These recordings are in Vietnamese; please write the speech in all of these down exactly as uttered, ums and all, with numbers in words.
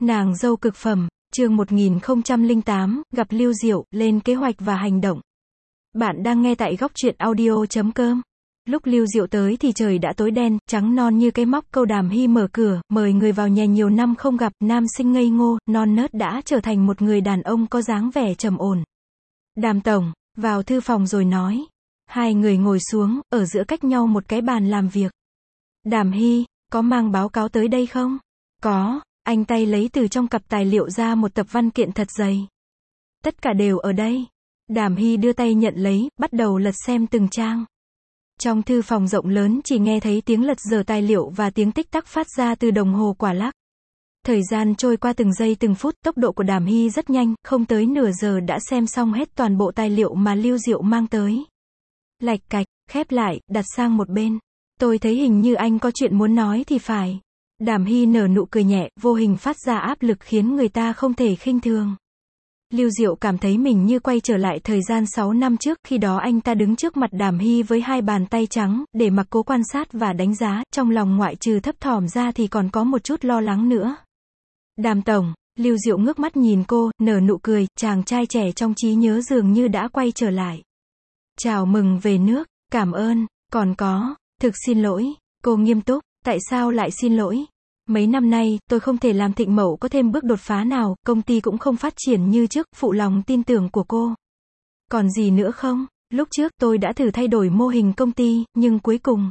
Nàng dâu cực phẩm, chương một nghìn không trăm lẻ tám, gặp Lưu Diệu, lên kế hoạch và hành động. Bạn đang nghe tại góc truyện audio chấm com. Lúc Lưu Diệu tới thì trời đã tối đen, trắng non như cái móc. Câu Đàm Hy mở cửa, mời người vào nhà. Nhiều năm không gặp, nam sinh ngây ngô, non nớt đã trở thành một người đàn ông có dáng vẻ trầm ổn. Đàm tổng, vào thư phòng rồi nói. Hai người ngồi xuống, ở giữa cách nhau một cái bàn làm việc. Đàm Hy, có mang báo cáo tới đây không? Có. Anh tay lấy từ trong cặp tài liệu ra một tập văn kiện thật dày. Tất cả đều ở đây. Đàm Hy đưa tay nhận lấy, bắt đầu lật xem từng trang. Trong thư phòng rộng lớn chỉ nghe thấy tiếng lật dở tài liệu và tiếng tích tắc phát ra từ đồng hồ quả lắc. Thời gian trôi qua từng giây từng phút, tốc độ của Đàm Hy rất nhanh, không tới nửa giờ đã xem xong hết toàn bộ tài liệu mà Lưu Diệu mang tới. Lạch cạch, khép lại, đặt sang một bên. Tôi thấy hình như anh có chuyện muốn nói thì phải. Đàm Hy nở nụ cười nhẹ, vô hình phát ra áp lực khiến người ta không thể khinh thường. Lưu Diệu cảm thấy mình như quay trở lại thời gian sáu năm trước, khi đó anh ta đứng trước mặt Đàm Hy với hai bàn tay trắng, để mặc cố quan sát và đánh giá, trong lòng ngoại trừ thấp thỏm ra thì còn có một chút lo lắng nữa. Đàm tổng, Lưu Diệu ngước mắt nhìn cô, nở nụ cười, chàng trai trẻ trong trí nhớ dường như đã quay trở lại. Chào mừng về nước, cảm ơn, còn có, thực xin lỗi, cô nghiêm túc. Tại sao lại xin lỗi? Mấy năm nay, tôi không thể làm Thịnh Mậu có thêm bước đột phá nào, công ty cũng không phát triển như trước, phụ lòng tin tưởng của cô. Còn gì nữa không? Lúc trước, tôi đã thử thay đổi mô hình công ty, nhưng cuối cùng,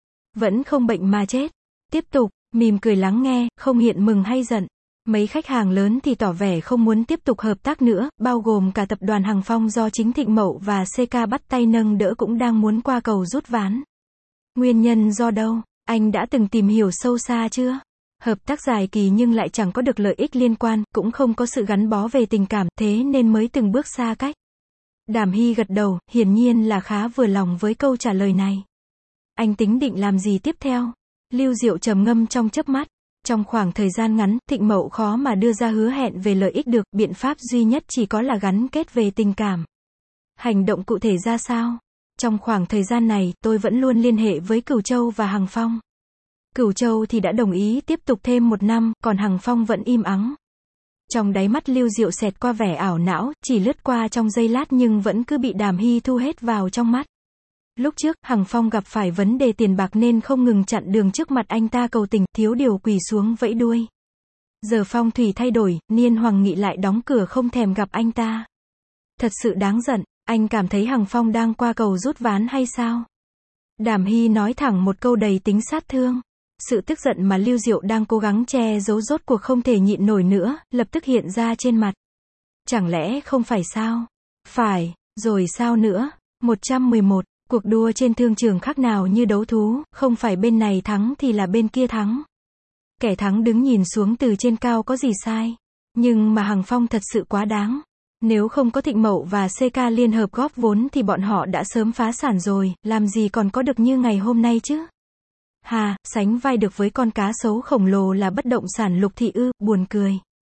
vẫn không bệnh mà chết. Tiếp tục, mỉm cười lắng nghe, không hiện mừng hay giận. Mấy khách hàng lớn thì tỏ vẻ không muốn tiếp tục hợp tác nữa, bao gồm cả tập đoàn Hằng Phong do chính Thịnh Mậu và xê ca bắt tay nâng đỡ cũng đang muốn qua cầu rút ván. Nguyên nhân do đâu? Anh đã từng tìm hiểu sâu xa chưa? Hợp tác dài kỳ nhưng lại chẳng có được lợi ích liên quan, cũng không có sự gắn bó về tình cảm, thế nên mới từng bước xa cách. Đàm Hy gật đầu, hiển nhiên là khá vừa lòng với câu trả lời này. Anh tính định làm gì tiếp theo? Lưu Diệu trầm ngâm trong chớp mắt. Trong khoảng thời gian ngắn, Thịnh Mậu khó mà đưa ra hứa hẹn về lợi ích được, biện pháp duy nhất chỉ có là gắn kết về tình cảm. Hành động cụ thể ra sao? Trong khoảng thời gian này, tôi vẫn luôn liên hệ với Cửu Châu và Hằng Phong. Cửu Châu thì đã đồng ý tiếp tục thêm một năm, còn Hằng Phong vẫn im ắng. Trong đáy mắt Lưu Diệu xẹt qua vẻ ảo não, chỉ lướt qua trong giây lát nhưng vẫn cứ bị Đàm Hy thu hết vào trong mắt. Lúc trước, Hằng Phong gặp phải vấn đề tiền bạc nên không ngừng chặn đường trước mặt anh ta cầu tình, thiếu điều quỳ xuống vẫy đuôi. Giờ phong thủy thay đổi, Niên Hoàng Nghị lại đóng cửa không thèm gặp anh ta. Thật sự đáng giận. Anh cảm thấy Hằng Phong đang qua cầu rút ván hay sao? Đàm Hy nói thẳng một câu đầy tính sát thương. Sự tức giận mà Lưu Diệu đang cố gắng che giấu rốt cuộc không thể nhịn nổi nữa, lập tức hiện ra trên mặt. Chẳng lẽ không phải sao? Phải, rồi sao nữa? một trăm mười một, cuộc đua trên thương trường khác nào như đấu thú, không phải bên này thắng thì là bên kia thắng. Kẻ thắng đứng nhìn xuống từ trên cao có gì sai? Nhưng mà Hằng Phong thật sự quá đáng. Nếu không có Thịnh Mậu và xê ca liên hợp góp vốn thì bọn họ đã sớm phá sản rồi, làm gì còn có được như ngày hôm nay chứ? Hà, sánh vai được với con cá sấu khổng lồ là bất động sản Lục Thị ư, buồn cười.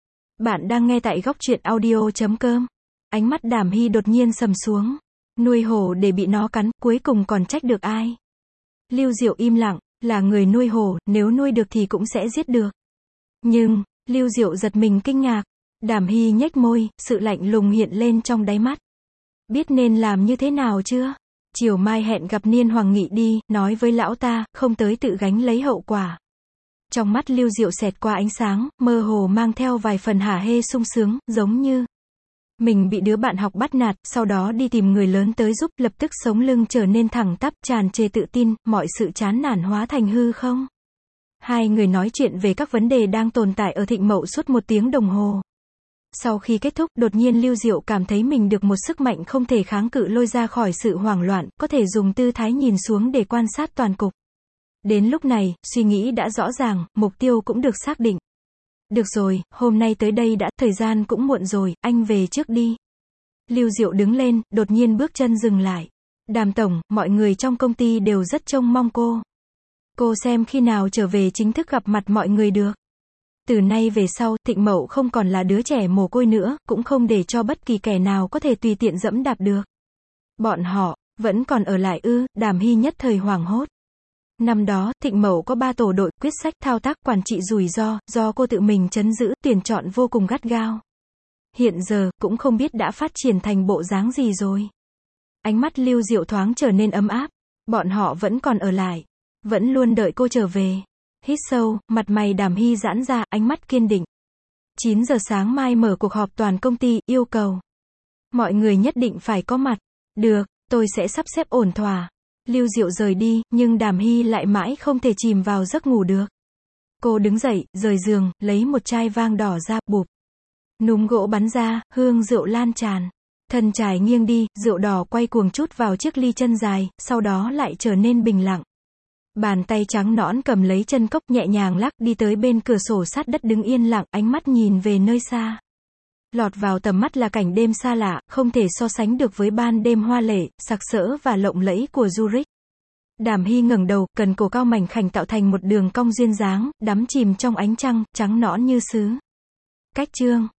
Bạn đang nghe tại góc truyện audio chấm com. Ánh mắt Đàm Hy đột nhiên sầm xuống. Nuôi hổ để bị nó cắn, cuối cùng còn trách được ai? Lưu Diệu im lặng, là người nuôi hổ, nếu nuôi được thì cũng sẽ giết được. Nhưng, Lưu Diệu giật mình kinh ngạc. Đàm Hy nhếch môi, sự lạnh lùng hiện lên trong đáy mắt. Biết nên làm như thế nào chưa? Chiều mai hẹn gặp Niên Hoàng Nghị đi, nói với lão ta, không tới tự gánh lấy hậu quả. Trong mắt Lưu Diệu xẹt qua ánh sáng, mơ hồ mang theo vài phần hả hê sung sướng, giống như mình bị đứa bạn học bắt nạt, sau đó đi tìm người lớn tới giúp, lập tức sống lưng trở nên thẳng tắp, tràn trề tự tin, mọi sự chán nản hóa thành hư không. Hai người nói chuyện về các vấn đề đang tồn tại ở Thịnh Mậu suốt một tiếng đồng hồ. Sau khi kết thúc, đột nhiên Lưu Diệu cảm thấy mình được một sức mạnh không thể kháng cự lôi ra khỏi sự hoảng loạn, có thể dùng tư thái nhìn xuống để quan sát toàn cục. Đến lúc này, suy nghĩ đã rõ ràng, mục tiêu cũng được xác định. Được rồi, hôm nay tới đây đã, thời gian cũng muộn rồi, anh về trước đi. Lưu Diệu đứng lên, đột nhiên bước chân dừng lại. Đàm tổng, mọi người trong công ty đều rất trông mong cô. Cô xem khi nào trở về chính thức gặp mặt mọi người được. Từ nay về sau, Thịnh Mậu không còn là đứa trẻ mồ côi nữa, cũng không để cho bất kỳ kẻ nào có thể tùy tiện dẫm đạp được. Bọn họ, vẫn còn ở lại ư? Đàm Hy nhất thời hoảng hốt. Năm đó, Thịnh Mậu có ba tổ đội, quyết sách, thao tác, quản trị rủi ro, do cô tự mình trấn giữ, tuyển chọn vô cùng gắt gao. Hiện giờ, cũng không biết đã phát triển thành bộ dáng gì rồi. Ánh mắt Lưu Diệu thoáng trở nên ấm áp. Bọn họ vẫn còn ở lại. Vẫn luôn đợi cô trở về. Hít sâu, mặt mày Đàm Hy giãn ra, ánh mắt kiên định. chín giờ sáng mai mở cuộc họp toàn công ty, yêu cầu. Mọi người nhất định phải có mặt. Được, tôi sẽ sắp xếp ổn thỏa. Lưu Diệu rời đi, nhưng Đàm Hy lại mãi không thể chìm vào giấc ngủ được. Cô đứng dậy, rời giường, lấy một chai vang đỏ ra, bụp. Núm gỗ bắn ra, hương rượu lan tràn. Thân trải nghiêng đi, rượu đỏ quay cuồng chút vào chiếc ly chân dài, sau đó lại trở nên bình lặng. Bàn tay trắng nõn cầm lấy chân cốc nhẹ nhàng lắc đi tới bên cửa sổ sát đất đứng yên lặng, ánh mắt nhìn về nơi xa. Lọt vào tầm mắt là cảnh đêm xa lạ, không thể so sánh được với ban đêm hoa lệ, sặc sỡ và lộng lẫy của Zurich. Đàm Hy ngẩng đầu, cần cổ cao mảnh khảnh tạo thành một đường cong duyên dáng, đắm chìm trong ánh trăng, trắng nõn như sứ. Cách chương